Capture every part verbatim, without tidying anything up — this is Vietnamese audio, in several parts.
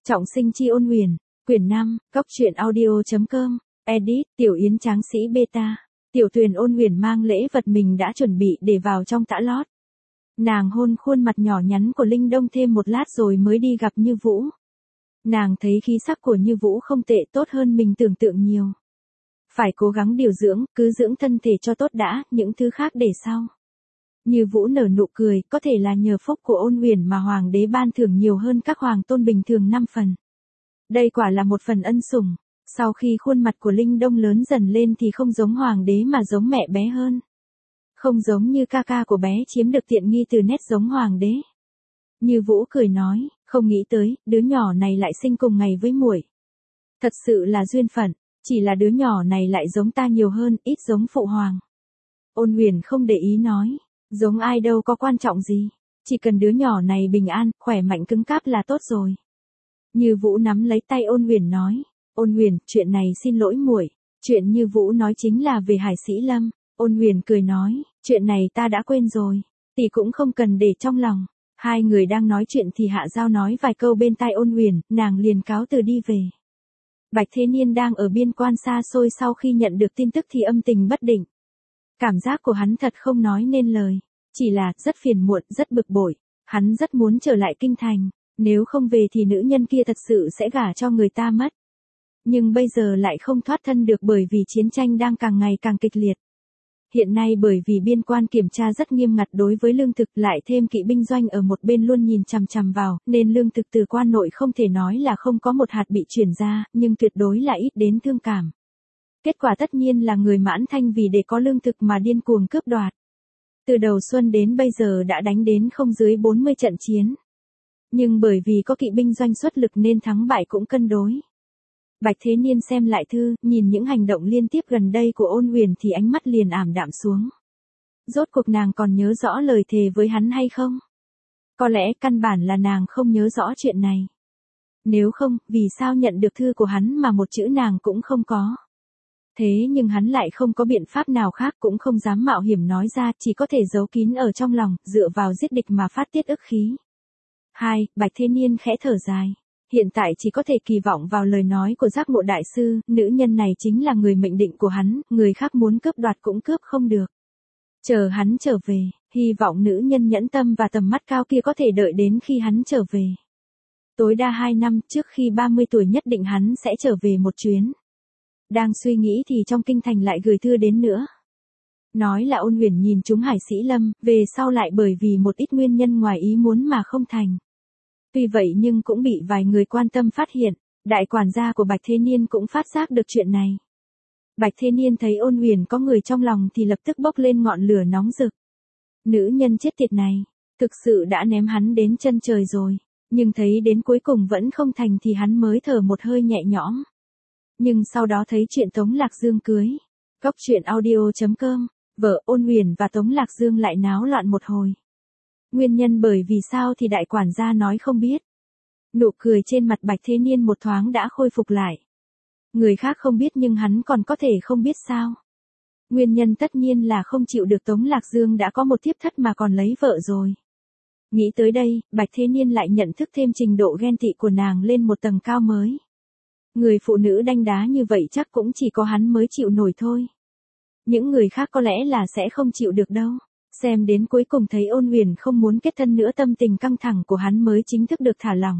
Trọng sinh chi ôn huyền, quyển năm, góc truyện audio.com, edit, Tiểu Yến tráng sĩ beta, Tiểu Tuyền ôn huyền mang lễ vật mình đã chuẩn bị để vào trong tã lót. Nàng hôn khuôn mặt nhỏ nhắn của Linh Đông thêm một lát rồi mới đi gặp Như Vũ. Nàng thấy khí sắc của Như Vũ không tệ, tốt hơn mình tưởng tượng nhiều. Phải cố gắng điều dưỡng, cứ dưỡng thân thể cho tốt đã, những thứ khác để sau. Như Vũ nở nụ cười, có thể là nhờ phúc của ôn huyền mà hoàng đế ban thưởng nhiều hơn các hoàng tôn bình thường năm phần. Đây quả là một phần ân sủng. Sau khi khuôn mặt của Linh Đông lớn dần lên thì không giống hoàng đế mà giống mẹ bé hơn. Không giống như ca ca của bé chiếm được tiện nghi từ nét giống hoàng đế. Như Vũ cười nói, không nghĩ tới, đứa nhỏ này lại sinh cùng ngày với muội. Thật sự là duyên phận, chỉ là đứa nhỏ này lại giống ta nhiều hơn, ít giống phụ hoàng. Ôn huyền không để ý nói, giống ai đâu có quan trọng gì, chỉ cần đứa nhỏ này bình an, khỏe mạnh cứng cáp là tốt rồi. Như Vũ nắm lấy tay ôn huyền nói, ôn huyền, chuyện này xin lỗi muội. Chuyện Như Vũ nói chính là về Hải Sĩ Lâm. Ôn huyền cười nói, chuyện này ta đã quên rồi, tỷ cũng không cần để trong lòng. Hai người đang nói chuyện thì Hạ Giao nói vài câu bên tai ôn huyền, nàng liền cáo từ đi về. Bạch Thế Niên đang ở biên quan xa xôi, sau khi nhận được tin tức thì âm tình bất định. Cảm giác của hắn thật không nói nên lời, chỉ là rất phiền muộn, rất bực bội. Hắn rất muốn trở lại kinh thành, nếu không về thì nữ nhân kia thật sự sẽ gả cho người ta mất. Nhưng bây giờ lại không thoát thân được bởi vì chiến tranh đang càng ngày càng kịch liệt. Hiện nay bởi vì biên quan kiểm tra rất nghiêm ngặt đối với lương thực, lại thêm kỵ binh doanh ở một bên luôn nhìn chằm chằm vào, nên lương thực từ quan nội không thể nói là không có một hạt bị chuyển ra, nhưng tuyệt đối là ít đến thương cảm. Kết quả tất nhiên là người Mãn Thanh vì để có lương thực mà điên cuồng cướp đoạt. Từ đầu xuân đến bây giờ đã đánh đến không dưới bốn mươi trận chiến. Nhưng bởi vì có kỵ binh doanh xuất lực nên thắng bại cũng cân đối. Bạch Thế Niên xem lại thư, nhìn những hành động liên tiếp gần đây của ôn huyền thì ánh mắt liền ảm đạm xuống. Rốt cuộc nàng còn nhớ rõ lời thề với hắn hay không? Có lẽ căn bản là nàng không nhớ rõ chuyện này. Nếu không, vì sao nhận được thư của hắn mà một chữ nàng cũng không có? Thế nhưng hắn lại không có biện pháp nào khác, cũng không dám mạo hiểm nói ra, chỉ có thể giấu kín ở trong lòng, dựa vào giết địch mà phát tiết ức khí. Hai, Bạch Thế Niên khẽ thở dài. Hiện tại chỉ có thể kỳ vọng vào lời nói của Giác Ngộ Đại Sư, nữ nhân này chính là người mệnh định của hắn, người khác muốn cướp đoạt cũng cướp không được. Chờ hắn trở về, hy vọng nữ nhân nhẫn tâm và tầm mắt cao kia có thể đợi đến khi hắn trở về. Tối đa hai năm trước khi ba mươi tuổi nhất định hắn sẽ trở về một chuyến. Đang suy nghĩ thì trong kinh thành lại gửi thư đến nữa. Nói là ôn huyền nhìn trúng Hải Sĩ Lâm, về sau lại bởi vì một ít nguyên nhân ngoài ý muốn mà không thành. Tuy vậy nhưng cũng bị vài người quan tâm phát hiện, đại quản gia của Bạch Thế Niên cũng phát giác được chuyện này. Bạch Thế Niên thấy ôn huyền có người trong lòng thì lập tức bốc lên ngọn lửa nóng rực. Nữ nhân chết tiệt này, thực sự đã ném hắn đến chân trời rồi, nhưng thấy đến cuối cùng vẫn không thành thì hắn mới thở một hơi nhẹ nhõm. Nhưng sau đó thấy chuyện Tống Lạc Dương cưới. Góc truyện audio.com, vợ ôn huyền và Tống Lạc Dương lại náo loạn một hồi. Nguyên nhân bởi vì sao thì đại quản gia nói không biết. Nụ cười trên mặt Bạch Thế Niên một thoáng đã khôi phục lại. Người khác không biết nhưng hắn còn có thể không biết sao. Nguyên nhân tất nhiên là không chịu được Tống Lạc Dương đã có một thiếp thất mà còn lấy vợ rồi. Nghĩ tới đây, Bạch Thế Niên lại nhận thức thêm trình độ ghen tị của nàng lên một tầng cao mới. Người phụ nữ đanh đá như vậy chắc cũng chỉ có hắn mới chịu nổi thôi. Những người khác có lẽ là sẽ không chịu được đâu. Xem đến cuối cùng thấy ôn huyền không muốn kết thân nữa, tâm tình căng thẳng của hắn mới chính thức được thả lỏng.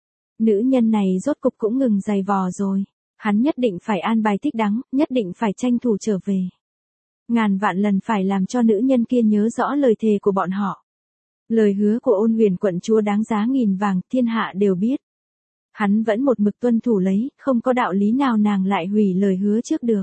Nữ nhân này rốt cục cũng ngừng giày vò rồi. Hắn nhất định phải an bài thích đáng, nhất định phải tranh thủ trở về. Ngàn vạn lần phải làm cho nữ nhân kia nhớ rõ lời thề của bọn họ. Lời hứa của ôn huyền quận chúa đáng giá nghìn vàng, thiên hạ đều biết. Hắn vẫn một mực tuân thủ lấy, không có đạo lý nào nàng lại hủy lời hứa trước được.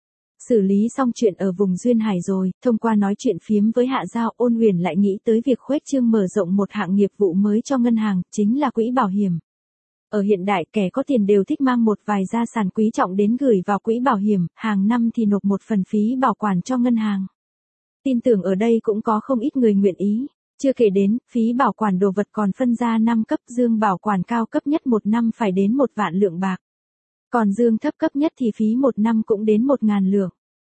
Xử lý xong chuyện ở vùng Duyên Hải rồi, thông qua nói chuyện phiếm với Hạ Giao, ôn huyền lại nghĩ tới việc khuếch trương mở rộng một hạng nghiệp vụ mới cho ngân hàng, chính là quỹ bảo hiểm. Ở hiện đại, kẻ có tiền đều thích mang một vài gia sản quý trọng đến gửi vào quỹ bảo hiểm, hàng năm thì nộp một phần phí bảo quản cho ngân hàng. Tin tưởng ở đây cũng có không ít người nguyện ý. Chưa kể đến, phí bảo quản đồ vật còn phân ra năm cấp, dương bảo quản cao cấp nhất một năm phải đến một vạn lượng bạc. Còn dương thấp cấp nhất thì phí một năm cũng đến một ngàn lượng.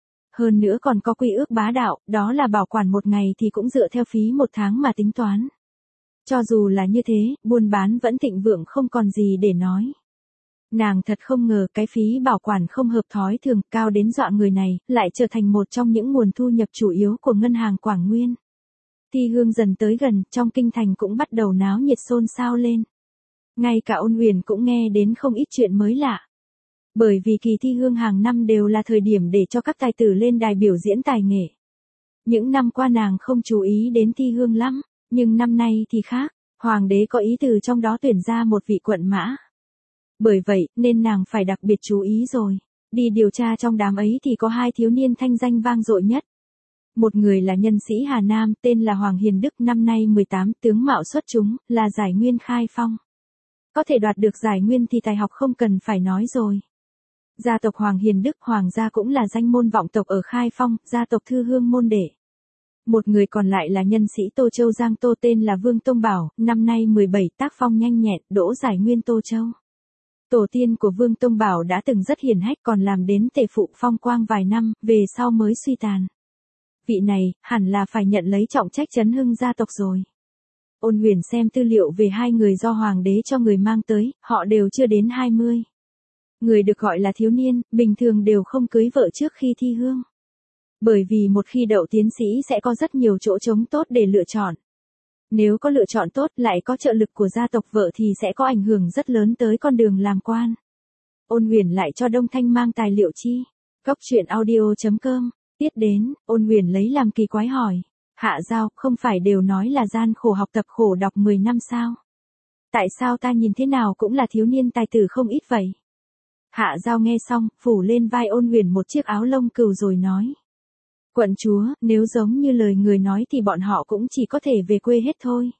Hơn nữa còn có quy ước bá đạo, đó là bảo quản một ngày thì cũng dựa theo phí một tháng mà tính toán. Cho dù là như thế, buôn bán vẫn thịnh vượng không còn gì để nói. Nàng thật không ngờ cái phí bảo quản không hợp thói thường cao đến dọa người này, lại trở thành một trong những nguồn thu nhập chủ yếu của ngân hàng Quảng Nguyên. Thi hương dần tới gần, trong kinh thành cũng bắt đầu náo nhiệt xôn xao lên. Ngay cả Ôn Huyền cũng nghe đến không ít chuyện mới lạ. Bởi vì kỳ thi hương hàng năm đều là thời điểm để cho các tài tử lên đài biểu diễn tài nghệ. Những năm qua nàng không chú ý đến thi hương lắm, nhưng năm nay thì khác, hoàng đế có ý từ trong đó tuyển ra một vị quận mã. Bởi vậy, nên nàng phải đặc biệt chú ý rồi. Đi điều tra trong đám ấy thì có hai thiếu niên thanh danh vang dội nhất. Một người là nhân sĩ Hà Nam, tên là Hoàng Hiền Đức, năm nay mười tám, tướng mạo xuất chúng, là giải nguyên khai phong. Có thể đoạt được giải nguyên thì tài học không cần phải nói rồi. Gia tộc Hoàng Hiền Đức, Hoàng gia cũng là danh môn vọng tộc ở Khai Phong, gia tộc Thư Hương môn đệ. Một người còn lại là nhân sĩ Tô Châu Giang Tô, tên là Vương Tông Bảo, năm nay mười bảy, tác phong nhanh nhẹn, đỗ giải nguyên Tô Châu. Tổ tiên của Vương Tông Bảo đã từng rất hiển hách, còn làm đến tề phụ phong quang vài năm, về sau mới suy tàn. Vị này, hẳn là phải nhận lấy trọng trách trấn hưng gia tộc rồi. Ôn Huyền xem tư liệu về hai người do hoàng đế cho người mang tới, họ đều chưa đến hai mươi. Người được gọi là thiếu niên, bình thường đều không cưới vợ trước khi thi hương. Bởi vì một khi đậu tiến sĩ sẽ có rất nhiều chỗ trống tốt để lựa chọn. Nếu có lựa chọn tốt lại có trợ lực của gia tộc vợ thì sẽ có ảnh hưởng rất lớn tới con đường làm quan. Ôn Huyền lại cho Đông Thanh mang tài liệu chi. Cóc truyện audio chấm com. Tiết đến, Ôn Huyền lấy làm kỳ quái hỏi. Hạ Giao, không phải đều nói là gian khổ học tập khổ đọc mười năm sao? Tại sao ta nhìn thế nào cũng là thiếu niên tài tử không ít vậy? Hạ Giao nghe xong, phủ lên vai Ôn Huyền một chiếc áo lông cừu rồi nói. Quận chúa, nếu giống như lời người nói thì bọn họ cũng chỉ có thể về quê hết thôi.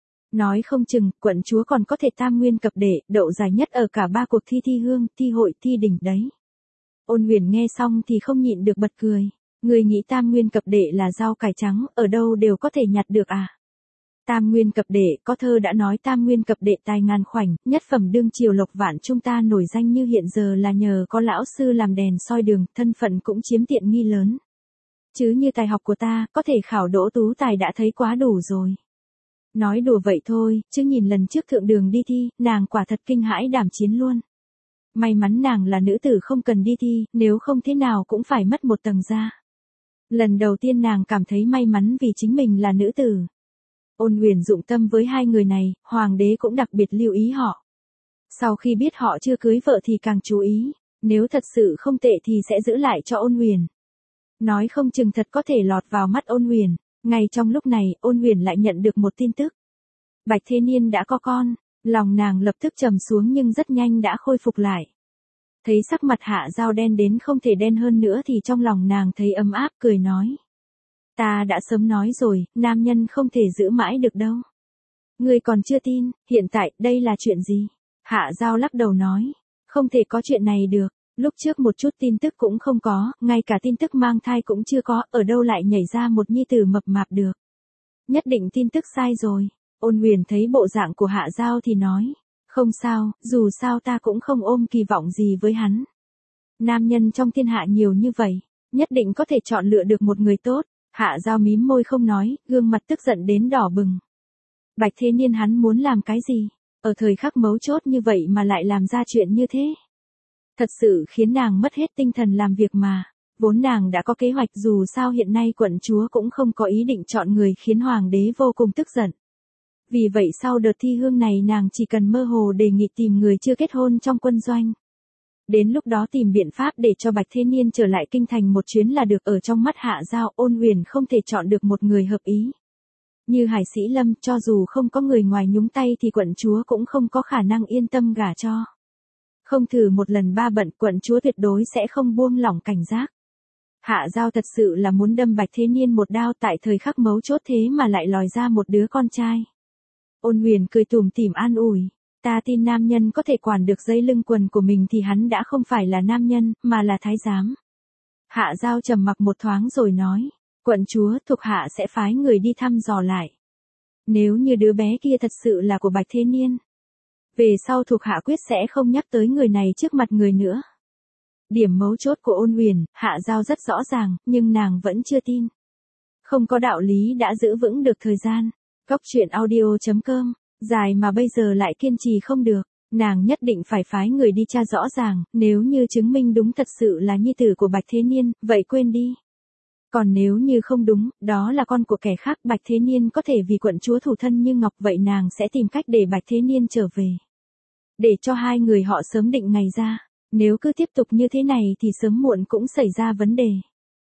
Nói không chừng, quận chúa còn có thể tam nguyên cập đệ, đậu giải nhất ở cả ba cuộc thi thi hương, thi hội, thi đỉnh đấy. Ôn Huyền nghe xong thì không nhịn được bật cười. Người nghĩ tam nguyên cập đệ là rau cải trắng, ở đâu đều có thể nhặt được à? Tam nguyên cập đệ, có thơ đã nói tam nguyên cập đệ tài ngàn khoảnh, nhất phẩm đương triều lộc vạn chúng ta nổi danh như hiện giờ là nhờ có lão sư làm đèn soi đường, thân phận cũng chiếm tiện nghi lớn. Chứ như tài học của ta, có thể khảo đỗ tú tài đã thấy quá đủ rồi. Nói đùa vậy thôi, chứ nhìn lần trước thượng đường đi thi, nàng quả thật kinh hãi đảm chiến luôn. May mắn nàng là nữ tử không cần đi thi, nếu không thế nào cũng phải mất một tầng da. Lần đầu tiên nàng cảm thấy may mắn vì chính mình là nữ tử. Ôn Huyền dụng tâm với hai người này, hoàng đế cũng đặc biệt lưu ý họ. Sau khi biết họ chưa cưới vợ thì càng chú ý, nếu thật sự không tệ thì sẽ giữ lại cho Ôn Huyền. Nói không chừng thật có thể lọt vào mắt Ôn Huyền. Ngay trong lúc này, Ôn Huyền lại nhận được một tin tức. Bạch Thế Niên đã có con, lòng nàng lập tức trầm xuống nhưng rất nhanh đã khôi phục lại. Thấy sắc mặt Hạ Giao đen đến không thể đen hơn nữa thì trong lòng nàng thấy ấm áp, cười nói. Ta đã sớm nói rồi, nam nhân không thể giữ mãi được đâu. Ngươi còn chưa tin, hiện tại, đây là chuyện gì? Hạ Giao lắc đầu nói. Không thể có chuyện này được, lúc trước một chút tin tức cũng không có, ngay cả tin tức mang thai cũng chưa có, ở đâu lại nhảy ra một nhi tử mập mạp được. Nhất định tin tức sai rồi. Ôn Huyền thấy bộ dạng của Hạ Giao thì nói. Không sao, dù sao ta cũng không ôm kỳ vọng gì với hắn. Nam nhân trong thiên hạ nhiều như vậy, nhất định có thể chọn lựa được một người tốt. Hạ Giao mím môi không nói, gương mặt tức giận đến đỏ bừng. Bạch Thế Niên hắn muốn làm cái gì? Ở thời khắc mấu chốt như vậy mà lại làm ra chuyện như thế. Thật sự khiến nàng mất hết tinh thần làm việc mà. Vốn nàng đã có kế hoạch, dù sao hiện nay quận chúa cũng không có ý định chọn người, khiến hoàng đế vô cùng tức giận. Vì vậy sau đợt thi hương này nàng chỉ cần mơ hồ đề nghị tìm người chưa kết hôn trong quân doanh. Đến lúc đó tìm biện pháp để cho Bạch Thế Niên trở lại kinh thành một chuyến là được. Ở trong mắt Hạ Giao, Ôn Huyền không thể chọn được một người hợp ý. Như Hải Sĩ Lâm, cho dù không có người ngoài nhúng tay thì quận chúa cũng không có khả năng yên tâm gả cho. Không thử một lần ba bận, quận chúa tuyệt đối sẽ không buông lỏng cảnh giác. Hạ Giao thật sự là muốn đâm Bạch Thế Niên một đao, tại thời khắc mấu chốt thế mà lại lòi ra một đứa con trai. Ôn Huyền cười tủm tỉm an ủi. Ta tin nam nhân có thể quản được dây lưng quần của mình thì hắn đã không phải là nam nhân, mà là thái giám. Hạ Giao trầm mặc một thoáng rồi nói. Quận chúa, thuộc hạ sẽ phái người đi thăm dò lại. Nếu như đứa bé kia thật sự là của Bạch Thế Niên, về sau thuộc hạ quyết sẽ không nhắc tới người này trước mặt người nữa. Điểm mấu chốt của Ôn Huyền, Hạ Giao rất rõ ràng, nhưng nàng vẫn chưa tin. Không có đạo lý đã giữ vững được thời gian. Cóc truyện audio chấm com, dài mà bây giờ lại kiên trì không được, nàng nhất định phải phái người đi tra rõ ràng, nếu như chứng minh đúng thật sự là nhi tử của Bạch Thế Niên, vậy quên đi. Còn nếu như không đúng, đó là con của kẻ khác, Bạch Thế Niên có thể vì quận chúa thủ thân như ngọc, vậy nàng sẽ tìm cách để Bạch Thế Niên trở về. Để cho hai người họ sớm định ngày ra, nếu cứ tiếp tục như thế này thì sớm muộn cũng xảy ra vấn đề.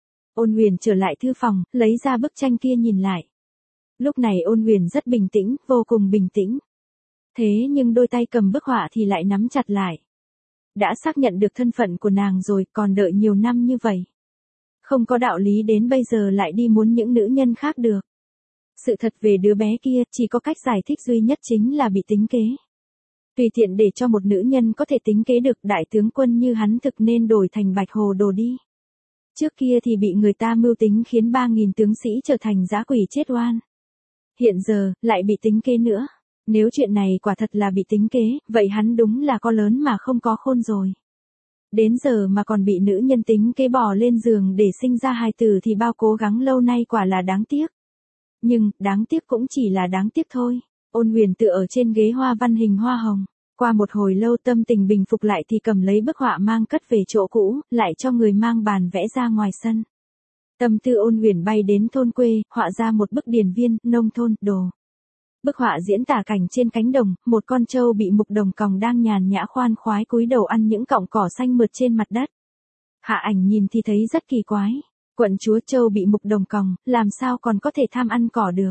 Ôn Huyền trở lại thư phòng, lấy ra bức tranh kia nhìn lại. Lúc này Ôn Huyền rất bình tĩnh, vô cùng bình tĩnh. Thế nhưng đôi tay cầm bức họa thì lại nắm chặt lại. Đã xác nhận được thân phận của nàng rồi, còn đợi nhiều năm như vậy. Không có đạo lý đến bây giờ lại đi muốn những nữ nhân khác được. Sự thật về đứa bé kia, chỉ có cách giải thích duy nhất chính là bị tính kế. Tùy tiện để cho một nữ nhân có thể tính kế được, đại tướng quân như hắn thực nên đổi thành Bạch Hồ Đồ đi. Trước kia thì bị người ta mưu tính khiến ba nghìn tướng sĩ trở thành dã quỷ chết oan. Hiện giờ, lại bị tính kế nữa. Nếu chuyện này quả thật là bị tính kế, vậy hắn đúng là có lớn mà không có khôn rồi. Đến giờ mà còn bị nữ nhân tính kế bỏ lên giường để sinh ra hài tử thì bao cố gắng lâu nay quả là đáng tiếc. Nhưng, đáng tiếc cũng chỉ là đáng tiếc thôi. Ôn Huyền tựa ở trên ghế hoa văn hình hoa hồng. Qua một hồi lâu tâm tình bình phục lại thì cầm lấy bức họa mang cất về chỗ cũ, lại cho người mang bàn vẽ ra ngoài sân. Tâm tư Ôn Huyền bay đến thôn quê, họa ra một bức điền viên, nông thôn, đồ. Bức họa diễn tả cảnh trên cánh đồng, một con trâu bị mục đồng còng đang nhàn nhã khoan khoái cúi đầu ăn những cọng cỏ xanh mượt trên mặt đất. Hạ Ảnh nhìn thì thấy rất kỳ quái. Quận chúa trâu bị mục đồng còng, làm sao còn có thể tham ăn cỏ được.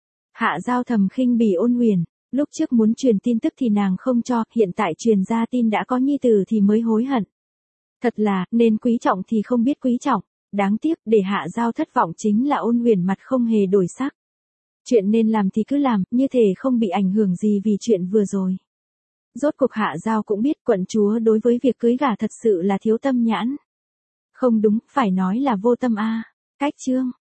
Hạ Giao thầm khinh bỉ Ôn Huyền. Lúc trước muốn truyền tin tức thì nàng không cho, hiện tại truyền ra tin đã có nhi tử thì mới hối hận. Thật là, nên quý trọng thì không biết quý trọng. Đáng tiếc, để Hạ Giao thất vọng chính là Ôn Huyền mặt không hề đổi sắc. Chuyện nên làm thì cứ làm, như thể không bị ảnh hưởng gì vì chuyện vừa rồi. Rốt cuộc Hạ Giao cũng biết quận chúa đối với việc cưới gả thật sự là thiếu tâm nhãn. Không đúng, phải nói là vô tâm a. Cách chương.